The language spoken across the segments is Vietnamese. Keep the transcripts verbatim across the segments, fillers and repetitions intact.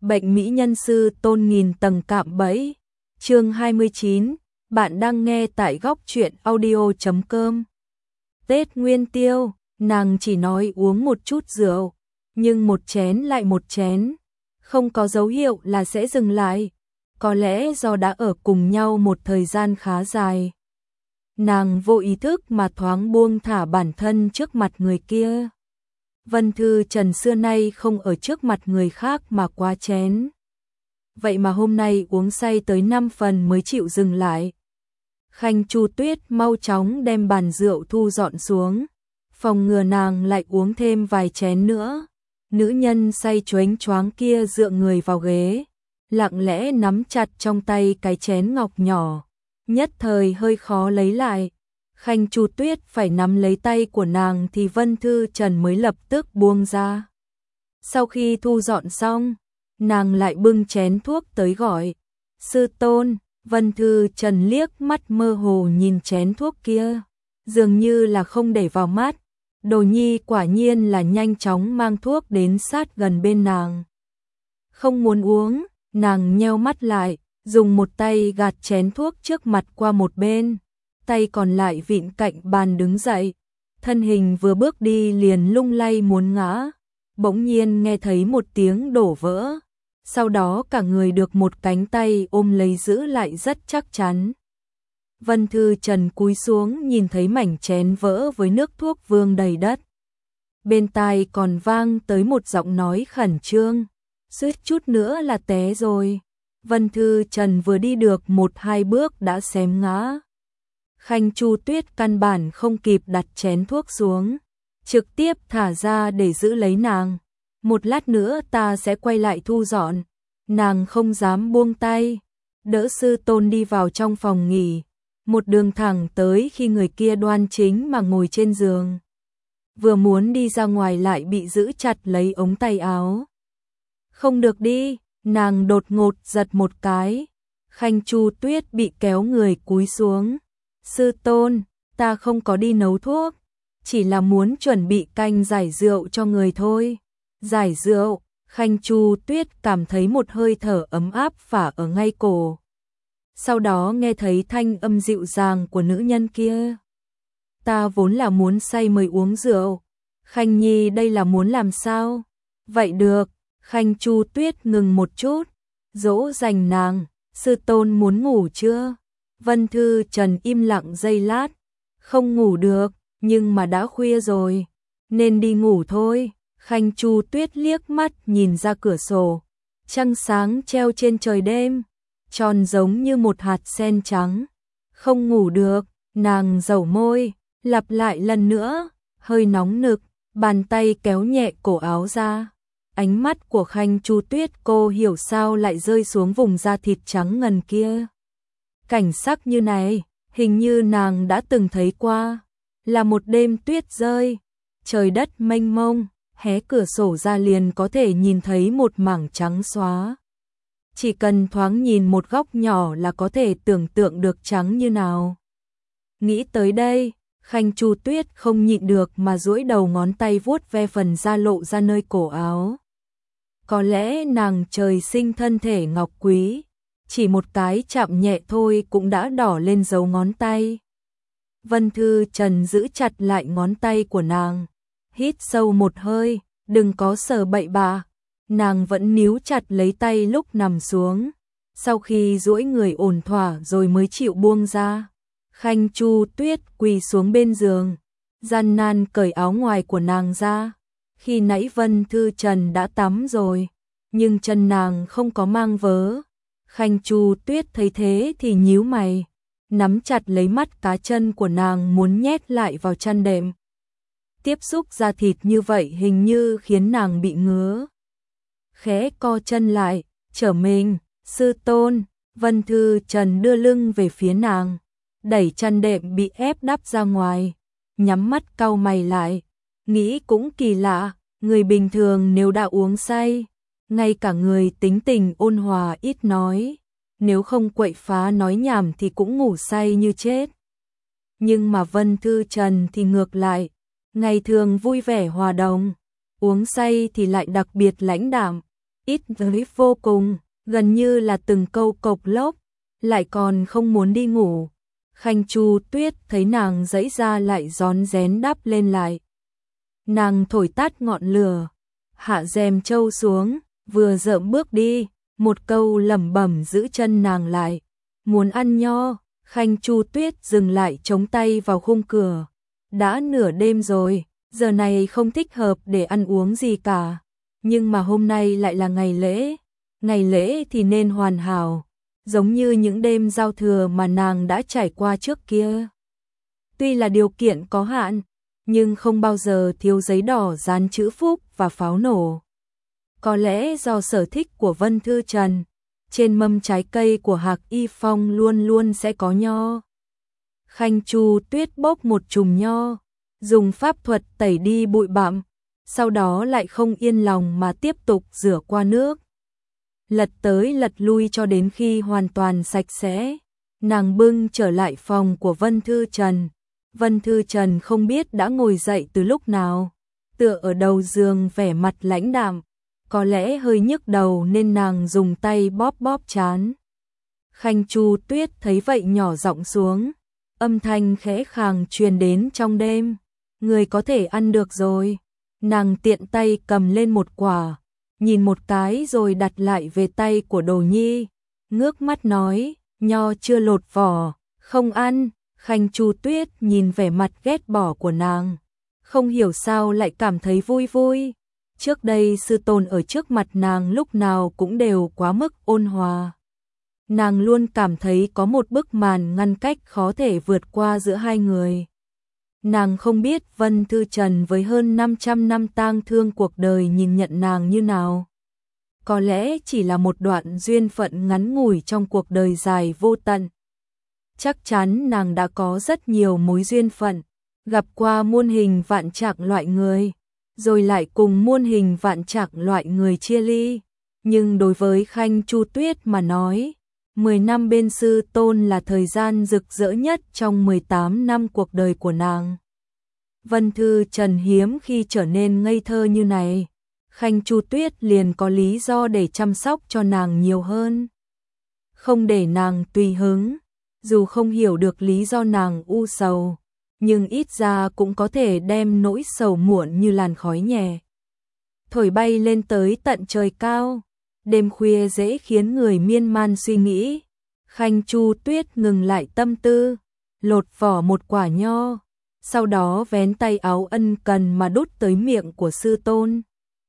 Bệnh mỹ nhân sư tôn nghìn tầng cạm bẫy. Chương hai mươi chín, bạn đang nghe tại góc truyện audio chấm com. Tết Nguyên Tiêu, nàng chỉ nói uống một chút rượu, nhưng một chén lại một chén, không có dấu hiệu là sẽ dừng lại. Có lẽ do đã ở cùng nhau một thời gian khá dài. Nàng vô ý thức mà thoáng buông thả bản thân trước mặt người kia. Vân Thư Trần xưa nay không ở trước mặt người khác mà quá chén. Vậy mà hôm nay uống say tới năm phần mới chịu dừng lại. Khanh Chu Tuyết mau chóng đem bàn rượu thu dọn xuống, phòng ngừa nàng lại uống thêm vài chén nữa. Nữ nhân say choáng choáng kia dựa người vào ghế, lặng lẽ nắm chặt trong tay cái chén ngọc nhỏ, nhất thời hơi khó lấy lại. Khanh Chu Tuyết phải nắm lấy tay của nàng thì Vân Thư Trần mới lập tức buông ra. Sau khi thu dọn xong, nàng lại bưng chén thuốc tới gọi. Sư tôn. Vân Thư Trần liếc mắt mơ hồ nhìn chén thuốc kia, dường như là không để vào mắt. Đồ nhi quả nhiên là nhanh chóng mang thuốc đến sát gần bên nàng. Không muốn uống, nàng nheo mắt lại, dùng một tay gạt chén thuốc trước mặt qua một bên, tay còn lại vịn cạnh bàn đứng dậy. Thân hình vừa bước đi liền lung lay muốn ngã, bỗng nhiên nghe thấy một tiếng đổ vỡ. Sau đó cả người được một cánh tay ôm lấy giữ lại rất chắc chắn. Vân Thư Trần cúi xuống nhìn thấy mảnh chén vỡ với nước thuốc vương đầy đất. Bên tai còn vang tới một giọng nói khẩn trương, suýt chút nữa là té rồi. Vân Thư Trần vừa đi được một hai bước đã xém ngã. Khanh Chu Tuyết căn bản không kịp đặt chén thuốc xuống, trực tiếp thả ra để giữ lấy nàng. Một lát nữa ta sẽ quay lại thu dọn. Nàng không dám buông tay, đỡ sư tôn đi vào trong phòng nghỉ, một đường thẳng tới khi người kia đoan chính mà ngồi trên giường. Vừa muốn đi ra ngoài lại bị giữ chặt lấy ống tay áo. Không được đi, nàng đột ngột giật một cái. Khanh Chu Tuyết bị kéo người cúi xuống. Sư tôn, ta không có đi nấu thuốc, chỉ là muốn chuẩn bị canh giải rượu cho người thôi. Giải rượu. Khanh Chu Tuyết cảm thấy một hơi thở ấm áp phả ở ngay cổ. Sau đó nghe thấy thanh âm dịu dàng của nữ nhân kia. Ta vốn là muốn say mới uống rượu. Khanh Nhi đây là muốn làm sao? Vậy được. Khanh Chu Tuyết ngừng một chút, dỗ dành nàng. Sư tôn muốn ngủ chưa? Vân Thư Trần im lặng giây lát. Không ngủ được, nhưng mà đã khuya rồi, nên đi ngủ thôi. Khanh Chu Tuyết liếc mắt nhìn ra cửa sổ, trăng sáng treo trên trời đêm, tròn giống như một hạt sen trắng. Không ngủ được, nàng dẩu môi, lặp lại lần nữa, hơi nóng nực, bàn tay kéo nhẹ cổ áo ra. Ánh mắt của Khanh Chu Tuyết cô hiểu sao lại rơi xuống vùng da thịt trắng ngần kia. Cảnh sắc như này, hình như nàng đã từng thấy qua, là một đêm tuyết rơi, trời đất mênh mông. Hé cửa sổ ra liền có thể nhìn thấy một mảng trắng xóa. Chỉ cần thoáng nhìn một góc nhỏ là có thể tưởng tượng được trắng như nào. Nghĩ tới đây, Khanh Chu Tuyết không nhịn được mà duỗi đầu ngón tay vuốt ve phần da lộ ra nơi cổ áo. Có lẽ nàng trời sinh thân thể ngọc quý, chỉ một cái chạm nhẹ thôi cũng đã đỏ lên dấu ngón tay. Vân Thư Trần giữ chặt lại ngón tay của nàng. Hít sâu một hơi, đừng có sờ bậy bạ. Nàng vẫn níu chặt lấy tay lúc nằm xuống. Sau khi duỗi người ổn thỏa rồi mới chịu buông ra. Khanh Chu Tuyết quỳ xuống bên giường, gian nan cởi áo ngoài của nàng ra. Khi nãy Vân Thư Trần đã tắm rồi, nhưng chân nàng không có mang vớ. Khanh Chu Tuyết thấy thế thì nhíu mày, nắm chặt lấy mắt cá chân của nàng muốn nhét lại vào chăn đệm. Tiếp xúc da thịt như vậy hình như khiến nàng bị ngứa. Khẽ co chân lại, trở mình. Sư tôn. Vân Thư Trần đưa lưng về phía nàng, đẩy chăn đệm bị ép đắp ra ngoài, nhắm mắt cau mày lại. Nghĩ cũng kỳ lạ, người bình thường nếu đã uống say, ngay cả người tính tình ôn hòa ít nói, nếu không quậy phá nói nhảm thì cũng ngủ say như chết. Nhưng mà Vân Thư Trần thì ngược lại, ngày thường vui vẻ hòa đồng, uống say thì lại đặc biệt lãnh đạm. ít tới vô cùng, gần như là từng câu cộc lốc, lại còn không muốn đi ngủ. Khanh Chu Tuyết thấy nàng giãy ra lại rón rén đắp lên lại. Nàng thổi tắt ngọn lửa, hạ rèm trâu xuống, vừa dợm bước đi, một câu lẩm bẩm giữ chân nàng lại. Muốn ăn nho. Khanh Chu Tuyết dừng lại chống tay vào khung cửa. Đã nửa đêm rồi, giờ này không thích hợp để ăn uống gì cả. Nhưng mà hôm nay lại là ngày lễ. Ngày lễ thì nên hoàn hảo, giống như những đêm giao thừa mà nàng đã trải qua trước kia. Tuy là điều kiện có hạn, nhưng không bao giờ thiếu giấy đỏ dán chữ phúc và pháo nổ. Có lẽ do sở thích của Vân Thư Trần, trên mâm trái cây của Hạc Y Phong luôn luôn sẽ có nho. Khanh Chu Tuyết bốc một chùm nho, dùng pháp thuật tẩy đi bụi bặm, sau đó lại không yên lòng mà tiếp tục rửa qua nước. Lật tới lật lui cho đến khi hoàn toàn sạch sẽ, nàng bưng trở lại phòng của Vân Thư Trần. Vân Thư Trần không biết đã ngồi dậy từ lúc nào, tựa ở đầu giường vẻ mặt lãnh đạm, có lẽ hơi nhức đầu nên nàng dùng tay bóp bóp trán. Khanh Chu Tuyết thấy vậy nhỏ giọng xuống, âm thanh khẽ khàng truyền đến trong đêm, người có thể ăn được rồi. Nàng tiện tay cầm lên một quả, nhìn một cái rồi đặt lại về tay của Đồ Nhi, ngước mắt nói, nho chưa lột vỏ, không ăn. Khanh Chu Tuyết nhìn vẻ mặt ghét bỏ của nàng, không hiểu sao lại cảm thấy vui vui. Trước đây sư tôn ở trước mặt nàng lúc nào cũng đều quá mức ôn hòa. Nàng luôn cảm thấy có một bức màn ngăn cách khó thể vượt qua giữa hai người. Nàng không biết Vân Thư Trần với hơn năm trăm năm tang thương cuộc đời nhìn nhận nàng như nào. Có lẽ chỉ là một đoạn duyên phận ngắn ngủi trong cuộc đời dài vô tận. Chắc chắn nàng đã có rất nhiều mối duyên phận, gặp qua muôn hình vạn trạng loại người, rồi lại cùng muôn hình vạn trạng loại người chia ly. Nhưng đối với Khanh Chu Tuyết mà nói, mười năm bên sư tôn là thời gian rực rỡ nhất trong mười tám năm cuộc đời của nàng. Vân Thư Trần hiếm khi trở nên ngây thơ như này, Khanh Chu Tuyết liền có lý do để chăm sóc cho nàng nhiều hơn. Không để nàng tùy hứng, dù không hiểu được lý do nàng u sầu, nhưng ít ra cũng có thể đem nỗi sầu muộn như làn khói nhẹ thổi bay lên tới tận trời cao. Đêm khuya dễ khiến người miên man suy nghĩ. Khanh Chu Tuyết ngừng lại tâm tư, lột vỏ một quả nho, sau đó vén tay áo ân cần mà đút tới miệng của sư tôn.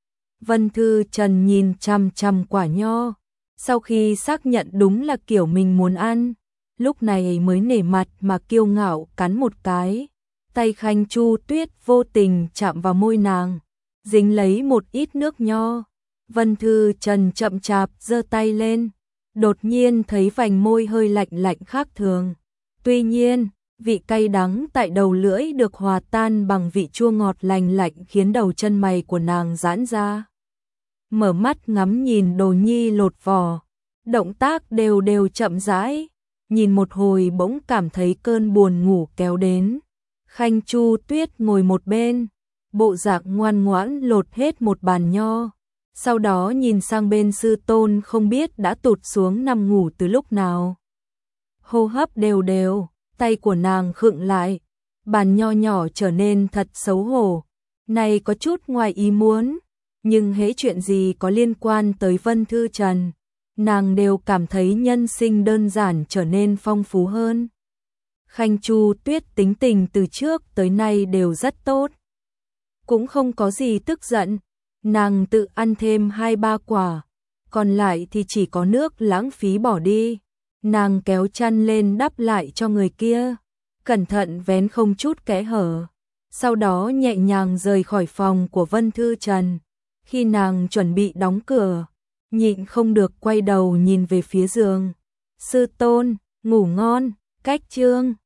Vân Thư Trần nhìn chằm chằm quả nho, sau khi xác nhận đúng là kiểu mình muốn ăn, lúc này mới nể mặt mà kiêu ngạo cắn một cái. Tay Khanh Chu Tuyết vô tình chạm vào môi nàng, dính lấy một ít nước nho. Vân Thư Trần chậm chạp giơ tay lên, đột nhiên thấy vành môi hơi lạnh lạnh khác thường. Tuy nhiên, vị cay đắng tại đầu lưỡi được hòa tan bằng vị chua ngọt lành lạnh khiến đầu chân mày của nàng giãn ra. Mở mắt ngắm nhìn Đồ Nhi lột vỏ, động tác đều đều chậm rãi, nhìn một hồi bỗng cảm thấy cơn buồn ngủ kéo đến. Khanh Chu Tuyết ngồi một bên, bộ dạng ngoan ngoãn lột hết một bàn nho. Sau đó nhìn sang bên sư tôn không biết đã tụt xuống nằm ngủ từ lúc nào. Hô hấp đều đều, tay của nàng khựng lại, bàn nho nhỏ trở nên thật xấu hổ. Này có chút ngoài ý muốn, nhưng hễ chuyện gì có liên quan tới Vân Thư Trần, nàng đều cảm thấy nhân sinh đơn giản trở nên phong phú hơn. Khanh Chu Tuyết tính tình từ trước tới nay đều rất tốt, cũng không có gì tức giận. Nàng tự ăn thêm hai ba quả, còn lại thì chỉ có nước lãng phí bỏ đi. Nàng kéo chăn lên đắp lại cho người kia, cẩn thận vén không chút kẽ hở, sau đó nhẹ nhàng rời khỏi phòng của Vân Thư Trần. Khi nàng chuẩn bị đóng cửa, nhịn không được quay đầu nhìn về phía giường. Sư tôn, ngủ ngon. Cách chương